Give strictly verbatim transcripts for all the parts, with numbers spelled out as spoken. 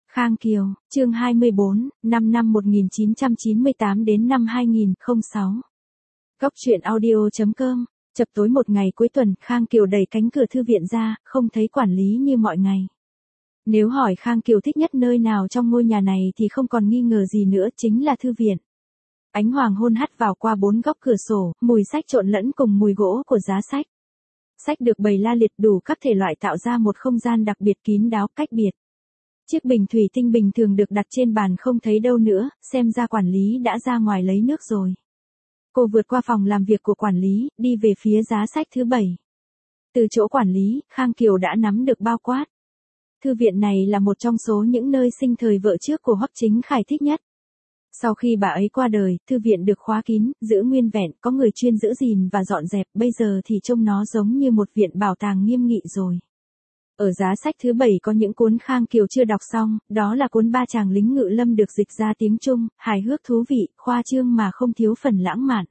Khang Kiều, chương hai mươi bốn, năm năm một nghìn chín trăm chín mươi tám đến năm hai nghìn không trăm lẻ sáu. Góc truyện audio.com, chập tối một ngày cuối tuần, Khang Kiều đẩy cánh cửa thư viện ra, không thấy quản lý như mọi ngày. Nếu hỏi Khang Kiều thích nhất nơi nào trong ngôi nhà này thì không còn nghi ngờ gì nữa, chính là thư viện. Ánh hoàng hôn hắt vào qua bốn góc cửa sổ, mùi sách trộn lẫn cùng mùi gỗ của giá sách. Sách được bày la liệt đủ các thể loại tạo ra một không gian đặc biệt kín đáo, cách biệt. Chiếc bình thủy tinh bình thường được đặt trên bàn không thấy đâu nữa, xem ra quản lý đã ra ngoài lấy nước rồi. Cô vượt qua phòng làm việc của quản lý, đi về phía giá sách thứ bảy. Từ chỗ quản lý, Khang Kiều đã nắm được bao quát. Thư viện này là một trong số những nơi sinh thời vợ trước của Hoắc Chính Khải thích nhất. Sau khi bà ấy qua đời, thư viện được khóa kín, giữ nguyên vẹn, có người chuyên giữ gìn và dọn dẹp, bây giờ thì trông nó giống như một viện bảo tàng nghiêm nghị rồi. Ở giá sách thứ bảy có những cuốn Khang Kiều chưa đọc xong, đó là cuốn Ba chàng lính ngự lâm được dịch ra tiếng Trung, hài hước thú vị, khoa trương mà không thiếu phần lãng mạn.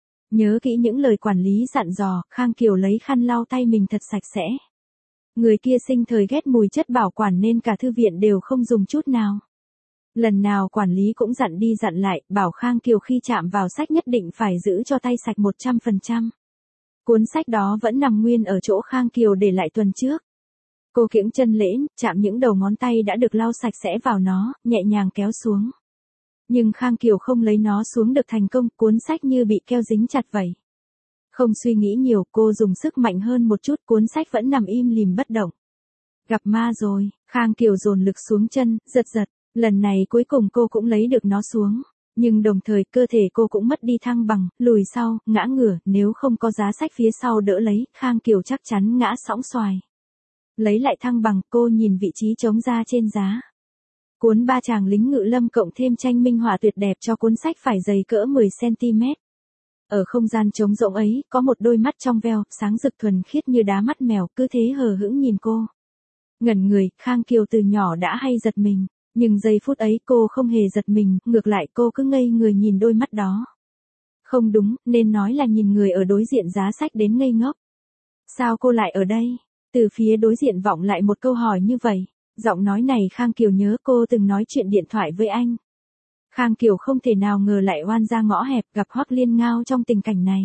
Nhớ kỹ những lời quản lý dặn dò, Khang Kiều lấy khăn lau tay mình thật sạch sẽ. Người kia sinh thời ghét mùi chất bảo quản nên cả thư viện đều không dùng chút nào. Lần nào quản lý cũng dặn đi dặn lại, bảo Khang Kiều khi chạm vào sách nhất định phải giữ cho tay sạch một trăm phần trăm. Cuốn sách đó vẫn nằm nguyên ở chỗ Khang Kiều để lại tuần trước. Cô kiễng chân lễn, chạm những đầu ngón tay đã được lau sạch sẽ vào nó, nhẹ nhàng kéo xuống. Nhưng Khang Kiều không lấy nó xuống được thành công, cuốn sách như bị keo dính chặt vậy. Không suy nghĩ nhiều, cô dùng sức mạnh hơn một chút, cuốn sách vẫn nằm im lìm bất động. Gặp ma rồi, Khang Kiều dồn lực xuống chân, giật giật, lần này cuối cùng cô cũng lấy được nó xuống. Nhưng đồng thời cơ thể cô cũng mất đi thăng bằng, lùi sau, ngã ngửa, nếu không có giá sách phía sau đỡ lấy, Khang Kiều chắc chắn ngã sõng xoài. Lấy lại thăng bằng, cô nhìn vị trí trống ra trên giá. Cuốn Ba chàng lính ngự lâm cộng thêm tranh minh họa tuyệt đẹp cho cuốn sách phải dày cỡ mười xăng ti mét. Ở không gian trống rỗng ấy, có một đôi mắt trong veo, sáng rực thuần khiết như đá mắt mèo, cứ thế hờ hững nhìn cô. Ngẩn người, Khang Kiều từ nhỏ đã hay giật mình, nhưng giây phút ấy cô không hề giật mình, ngược lại cô cứ ngây người nhìn đôi mắt đó. Không đúng, nên nói là nhìn người ở đối diện giá sách đến ngây ngốc. Sao cô lại ở đây? Từ phía đối diện vọng lại một câu hỏi như vậy, giọng nói này Khang Kiều nhớ cô từng nói chuyện điện thoại với anh. Khang Kiều không thể nào ngờ lại oan ra ngõ hẹp gặp Hoắc Liên Ngao trong tình cảnh này.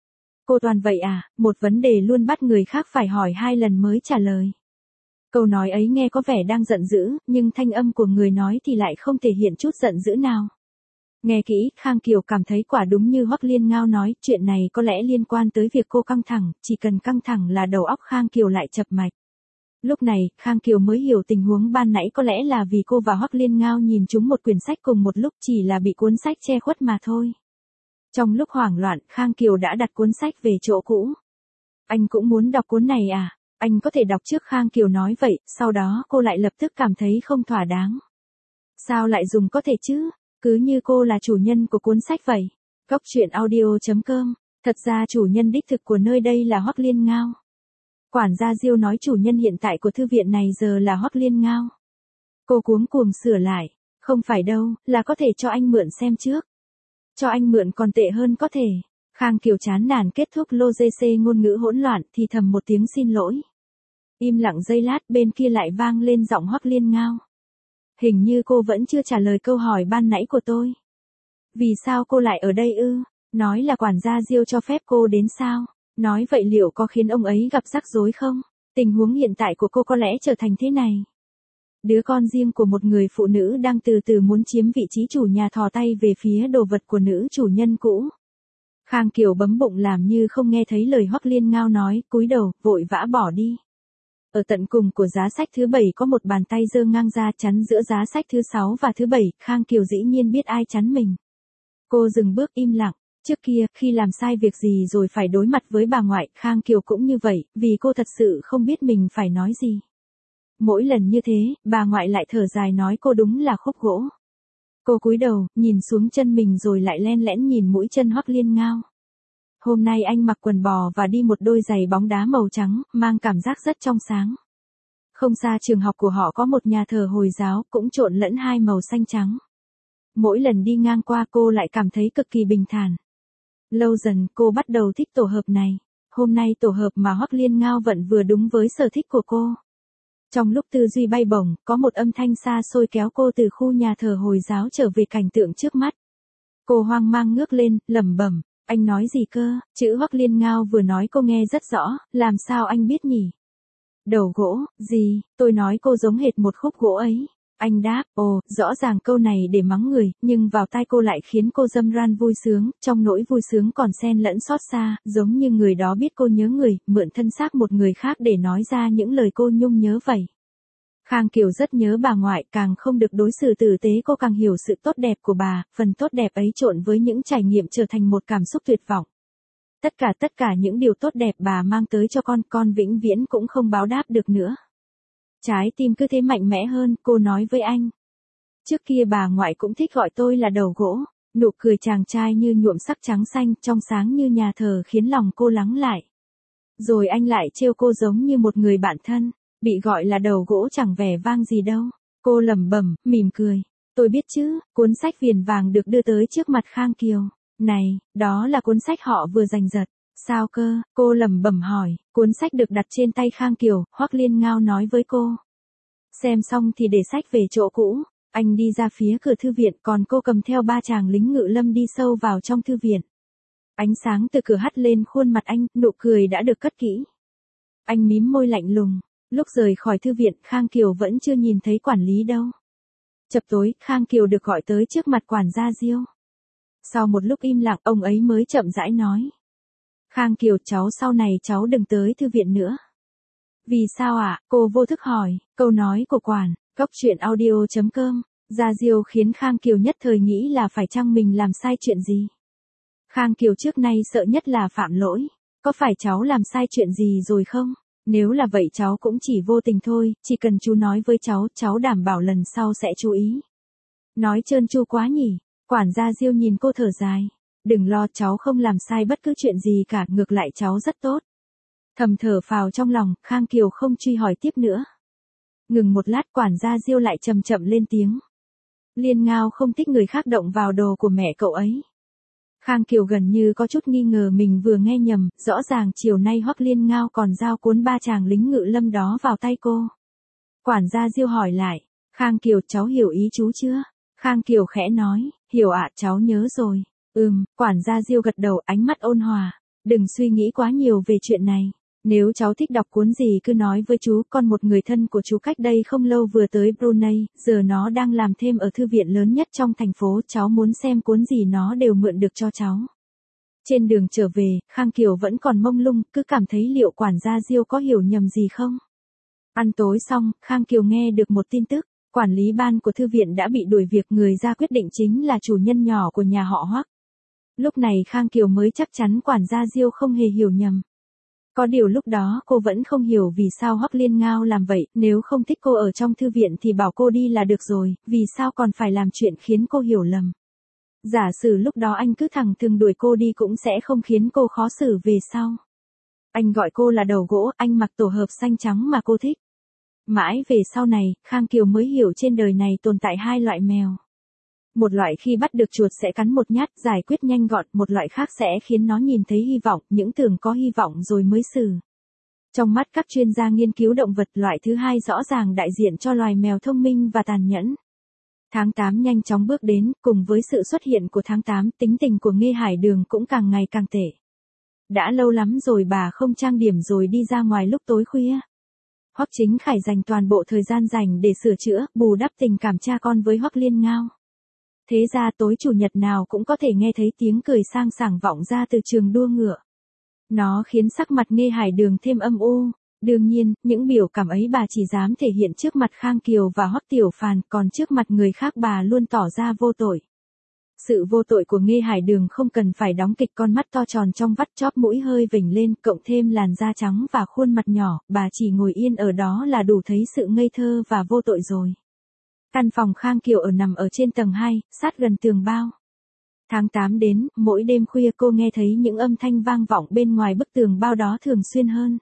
Cô toàn vậy à, một vấn đề luôn bắt người khác phải hỏi hai lần mới trả lời. Câu nói ấy nghe có vẻ đang giận dữ, nhưng thanh âm của người nói thì lại không thể hiện chút giận dữ nào. Nghe kỹ, Khang Kiều cảm thấy quả đúng như Hoắc Liên Ngao nói, chuyện này có lẽ liên quan tới việc cô căng thẳng, chỉ cần căng thẳng là đầu óc Khang Kiều lại chập mạch. Lúc này, Khang Kiều mới hiểu tình huống ban nãy có lẽ là vì cô và Hoắc Liên Ngao nhìn chúng một quyển sách cùng một lúc, chỉ là bị cuốn sách che khuất mà thôi. Trong lúc hoảng loạn, Khang Kiều đã đặt cuốn sách về chỗ cũ. Anh cũng muốn đọc cuốn này à? Anh có thể đọc trước, Khang Kiều nói vậy, sau đó cô lại lập tức cảm thấy không thỏa đáng. Sao lại dùng có thể chứ? Cứ như cô là chủ nhân của cuốn sách vậy. Góc truyện audio.com, thật ra chủ nhân đích thực của nơi đây là Hoắc Liên Ngao. Quản gia Diêu nói chủ nhân hiện tại của thư viện này giờ là Hoắc Liên Ngao. Cô cuống cuồng sửa lại, không phải đâu, là có thể cho anh mượn xem trước. Cho anh mượn còn tệ hơn có thể. Khang Kiều chán nản kết thúc lô giê xê ngôn ngữ hỗn loạn thì thầm một tiếng xin lỗi. Im lặng giây lát, bên kia lại vang lên giọng Hoắc Liên Ngao. Hình như cô vẫn chưa trả lời câu hỏi ban nãy của tôi. Vì sao cô lại ở đây ư? Nói là quản gia Diêu cho phép cô đến sao? Nói vậy liệu có khiến ông ấy gặp rắc rối không? Tình huống hiện tại của cô có lẽ trở thành thế này. Đứa con riêng của một người phụ nữ đang từ từ muốn chiếm vị trí chủ nhà thò tay về phía đồ vật của nữ chủ nhân cũ. Khang Kiều bấm bụng làm như không nghe thấy lời Hoắc Liên Ngao nói, cúi đầu, vội vã bỏ đi. Ở tận cùng của giá sách thứ bảy có một bàn tay giơ ngang ra chắn giữa giá sách thứ sáu và thứ bảy, Khang Kiều dĩ nhiên biết ai chắn mình. Cô dừng bước im lặng, trước kia, khi làm sai việc gì rồi phải đối mặt với bà ngoại, Khang Kiều cũng như vậy, vì cô thật sự không biết mình phải nói gì. Mỗi lần như thế, bà ngoại lại thở dài nói cô đúng là khúc gỗ. Cô cúi đầu, nhìn xuống chân mình rồi lại len lén nhìn mũi chân Hoắc Liên Ngao. Hôm nay anh mặc quần bò và đi một đôi giày bóng đá màu trắng, mang cảm giác rất trong sáng. Không xa trường học của họ có một nhà thờ Hồi giáo, cũng trộn lẫn hai màu xanh trắng. Mỗi lần đi ngang qua cô lại cảm thấy cực kỳ bình thản. Lâu dần cô bắt đầu thích tổ hợp này. Hôm nay tổ hợp mà Hoắc Liên Ngao vận vừa đúng với sở thích của cô. Trong lúc tư duy bay bổng, có một âm thanh xa xôi kéo cô từ khu nhà thờ Hồi giáo trở về cảnh tượng trước mắt. Cô hoang mang ngước lên, lẩm bẩm, anh nói gì cơ? Chữ Hoắc Liên Ngao vừa nói cô nghe rất rõ, làm sao anh biết nhỉ? Đầu gỗ, gì? Tôi nói cô giống hệt một khúc gỗ ấy. Anh đáp, ồ, rõ ràng câu này để mắng người, nhưng vào tai cô lại khiến cô râm ran vui sướng, trong nỗi vui sướng còn xen lẫn xót xa, giống như người đó biết cô nhớ người, mượn thân xác một người khác để nói ra những lời cô nhung nhớ vậy. Khang Kiều rất nhớ bà ngoại, càng không được đối xử tử tế cô càng hiểu sự tốt đẹp của bà, phần tốt đẹp ấy trộn với những trải nghiệm trở thành một cảm xúc tuyệt vọng. Tất cả tất cả những điều tốt đẹp bà mang tới cho con, con vĩnh viễn cũng không báo đáp được nữa. Trái tim cứ thế mạnh mẽ hơn, cô nói với anh. Trước kia bà ngoại cũng thích gọi tôi là đầu gỗ, nụ cười chàng trai như nhuộm sắc trắng xanh, trong sáng như nhà thờ khiến lòng cô lắng lại. Rồi anh lại trêu cô giống như một người bạn thân, bị gọi là đầu gỗ chẳng vẻ vang gì đâu. Cô lẩm bẩm, mỉm cười. Tôi biết chứ, cuốn sách viền vàng được đưa tới trước mặt Khang Kiều. Này, đó là cuốn sách họ vừa giành giật. Sao cơ? Cô lẩm bẩm hỏi. Cuốn sách được đặt trên tay Khang Kiều, Hoắc Liên Ngao nói với cô. Xem xong thì để sách về chỗ cũ. Anh đi ra phía cửa thư viện, còn cô cầm theo ba chàng lính ngự lâm đi sâu vào trong thư viện. Ánh sáng từ cửa hắt lên khuôn mặt anh, nụ cười đã được cất kỹ. Anh mím môi lạnh lùng. Lúc rời khỏi thư viện, Khang Kiều vẫn chưa nhìn thấy quản lý đâu. Chập tối, Khang Kiều được gọi tới trước mặt quản gia Diêu. Sau một lúc im lặng, ông ấy mới chậm rãi nói. Khang Kiều, cháu sau này cháu đừng tới thư viện nữa. Vì sao ạ? À? Cô vô thức hỏi. Câu nói của quản, góc truyện audio chấm com, Gia Diêu khiến Khang Kiều nhất thời nghĩ là phải chăng mình làm sai chuyện gì. Khang Kiều trước nay sợ nhất là phạm lỗi. Có phải cháu làm sai chuyện gì rồi không? Nếu là vậy cháu cũng chỉ vô tình thôi, chỉ cần chú nói với cháu, cháu đảm bảo lần sau sẽ chú ý. Nói trơn tru quá nhỉ? Quản gia Diêu nhìn cô thở dài. Đừng lo, cháu không làm sai bất cứ chuyện gì cả, ngược lại cháu rất tốt. Thầm thở phào trong lòng, Khang Kiều không truy hỏi tiếp nữa. Ngừng một lát, quản gia Diêu lại chậm chậm lên tiếng. Liên Ngao không thích người khác động vào đồ của mẹ cậu ấy. Khang Kiều gần như có chút nghi ngờ mình vừa nghe nhầm, rõ ràng chiều nay Hoắc Liên Ngao còn giao cuốn ba chàng lính ngự lâm đó vào tay cô. Quản gia Diêu hỏi lại, Khang Kiều, cháu hiểu ý chú chưa? Khang Kiều khẽ nói, hiểu ạ, cháu nhớ rồi. Ừm, quản gia Diêu gật đầu, ánh mắt ôn hòa. Đừng suy nghĩ quá nhiều về chuyện này. Nếu cháu thích đọc cuốn gì cứ nói với chú, con một người thân của chú cách đây không lâu vừa tới Brunei, giờ nó đang làm thêm ở thư viện lớn nhất trong thành phố, cháu muốn xem cuốn gì nó đều mượn được cho cháu. Trên đường trở về, Khang Kiều vẫn còn mông lung, cứ cảm thấy liệu quản gia Diêu có hiểu nhầm gì không? Ăn tối xong, Khang Kiều nghe được một tin tức, quản lý ban của thư viện đã bị đuổi việc, người ra quyết định chính là chủ nhân nhỏ của nhà họ Hoắc. Lúc này Khang Kiều mới chắc chắn quản gia Diêu không hề hiểu nhầm. Có điều lúc đó cô vẫn không hiểu vì sao Hoắc Liên Ngao làm vậy, nếu không thích cô ở trong thư viện thì bảo cô đi là được rồi, vì sao còn phải làm chuyện khiến cô hiểu lầm. Giả sử lúc đó anh cứ thẳng thừng đuổi cô đi cũng sẽ không khiến cô khó xử về sau. Anh gọi cô là đầu gỗ, anh mặc tổ hợp xanh trắng mà cô thích. Mãi về sau này, Khang Kiều mới hiểu trên đời này tồn tại hai loại mèo. Một loại khi bắt được chuột sẽ cắn một nhát, giải quyết nhanh gọn, một loại khác sẽ khiến nó nhìn thấy hy vọng, những tưởng có hy vọng rồi mới xử. Trong mắt các chuyên gia nghiên cứu động vật, loại thứ hai rõ ràng đại diện cho loài mèo thông minh và tàn nhẫn. Tháng tám nhanh chóng bước đến, cùng với sự xuất hiện của tháng tám, tính tình của Nghê Hải Đường cũng càng ngày càng tệ. Đã lâu lắm rồi bà không trang điểm rồi đi ra ngoài lúc tối khuya. Hoắc Chính Khải dành toàn bộ thời gian dành để sửa chữa, bù đắp tình cảm cha con với Hoắc Liên Ngao. Thế ra tối chủ nhật nào cũng có thể nghe thấy tiếng cười sang sảng vọng ra từ trường đua ngựa. Nó khiến sắc mặt Nghê Hải Đường thêm âm u. Đương nhiên, những biểu cảm ấy bà chỉ dám thể hiện trước mặt Khang Kiều và Hoắc Tiểu Phàn, còn trước mặt người khác bà luôn tỏ ra vô tội. Sự vô tội của Nghê Hải Đường không cần phải đóng kịch, con mắt to tròn trong vắt, chóp mũi hơi vểnh lên, cộng thêm làn da trắng và khuôn mặt nhỏ, bà chỉ ngồi yên ở đó là đủ thấy sự ngây thơ và vô tội rồi. Căn phòng Khang Kiều ở nằm ở trên tầng hai, sát gần tường bao. Tháng tám đến, mỗi đêm khuya cô nghe thấy những âm thanh vang vọng bên ngoài bức tường bao đó thường xuyên hơn.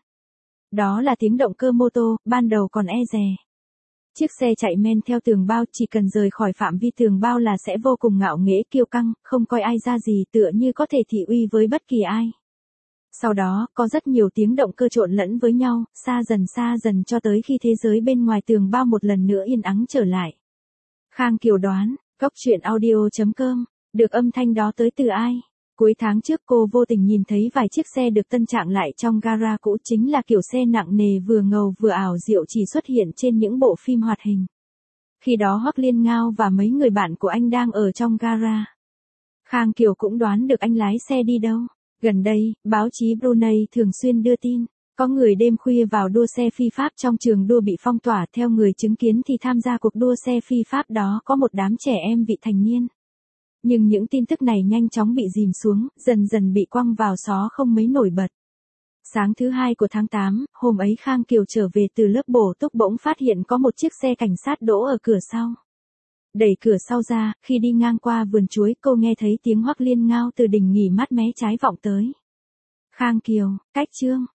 Đó là tiếng động cơ mô tô, ban đầu còn e dè. Chiếc xe chạy men theo tường bao, chỉ cần rời khỏi phạm vi tường bao là sẽ vô cùng ngạo nghễ kiêu căng, không coi ai ra gì, tựa như có thể thị uy với bất kỳ ai. Sau đó, có rất nhiều tiếng động cơ trộn lẫn với nhau, xa dần xa dần cho tới khi thế giới bên ngoài tường bao một lần nữa yên ắng trở lại. Khang Kiều đoán, Cốc truyện audio chấm com, được âm thanh đó tới từ ai? Cuối tháng trước cô vô tình nhìn thấy vài chiếc xe được tân trạng lại trong gara cũ, chính là kiểu xe nặng nề vừa ngầu vừa ảo diệu chỉ xuất hiện trên những bộ phim hoạt hình. Khi đó Hoắc Liên Ngao và mấy người bạn của anh đang ở trong gara. Khang Kiều cũng đoán được anh lái xe đi đâu. Gần đây, báo chí Brunei thường xuyên đưa tin, có người đêm khuya vào đua xe phi pháp trong trường đua bị phong tỏa. Theo người chứng kiến thì tham gia cuộc đua xe phi pháp đó có một đám trẻ em vị thành niên. Nhưng những tin tức này nhanh chóng bị dìm xuống, dần dần bị quăng vào xó không mấy nổi bật. Sáng thứ hai của tháng tám, hôm ấy Khang Kiều trở về từ lớp bổ túc bỗng phát hiện có một chiếc xe cảnh sát đỗ ở cửa sau. Đẩy cửa sau ra, khi đi ngang qua vườn chuối cô nghe thấy tiếng Hoắc Liên Ngao từ đình nghỉ mát mé trái vọng tới. Khang Kiều, cách chương.